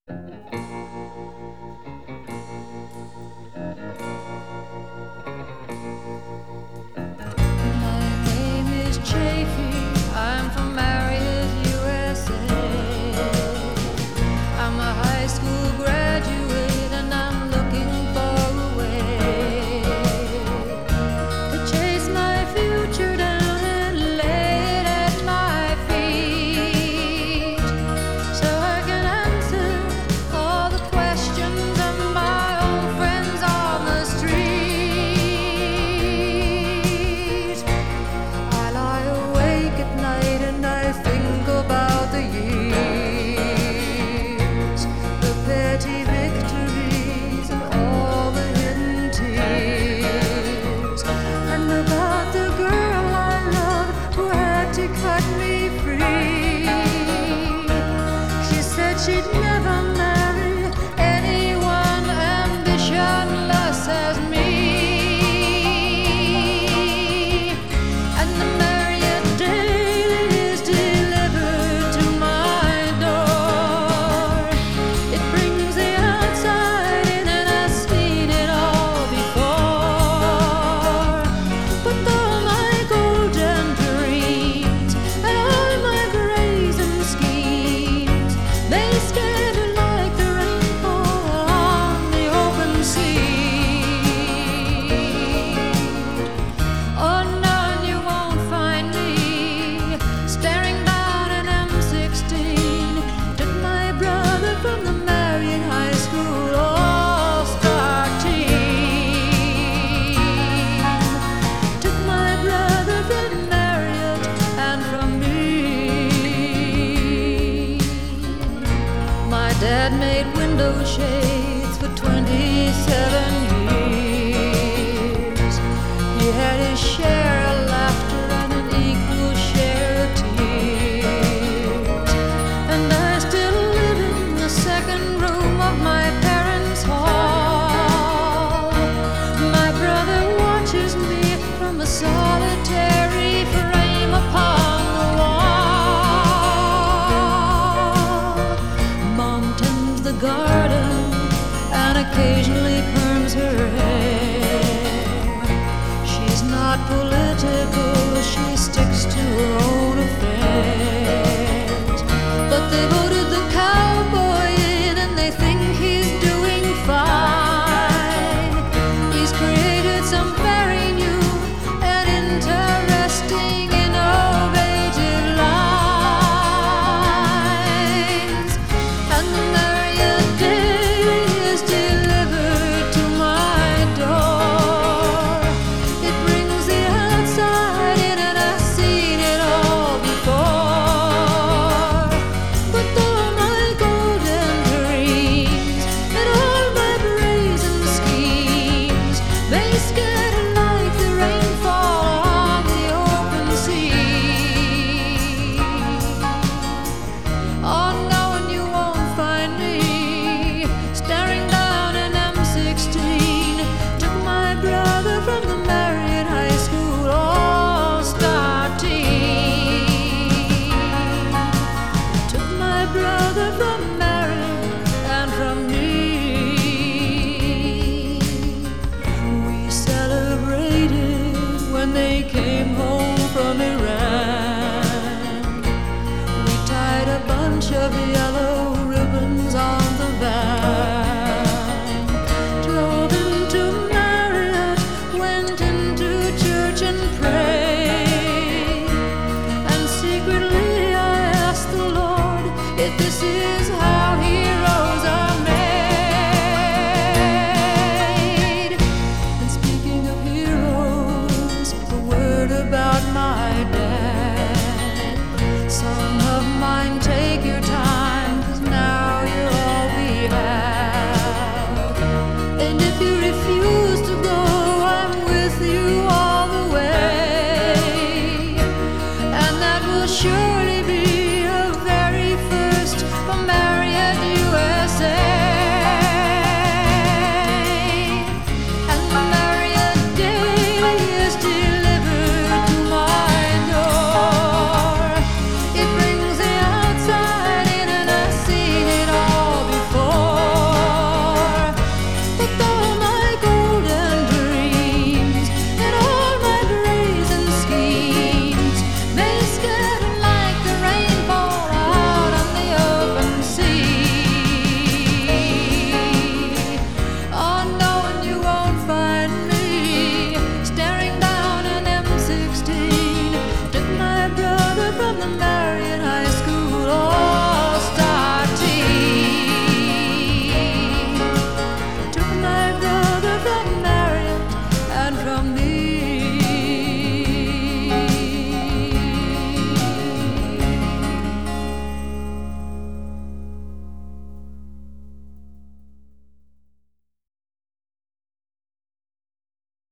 My name is Chafee. I'm from Marriott, USA. I'm a high school graduate and I'm looking for a way to chase my future down and lay it at my feet, so I can answer all the questions of my old friends on the street. I lie awake at night and I think about the years, the petty victories and all the hidden tears, and about the girl I loved who had to cut me free. She said she'd never marry anyone ambitionless as me. And the Marriott Daily is delivered to my door. It brings the outside in and I've seen it all before. But all my golden dreams and all my brazen schemes, they scatter like the rainbow on the open sea. Oh no, you won't find me staring down an M16. Took my brother from the Marriott High School All-Star team. Took my brother from Marriott and from me. My dad made window shades for 27 years. He had his share of laughter and an equal share of tears. And I still live in the second room of my parents' hall. My brother watches me from a solitary frame upon the wall. Mom tends the garden and occasionally perms her hair.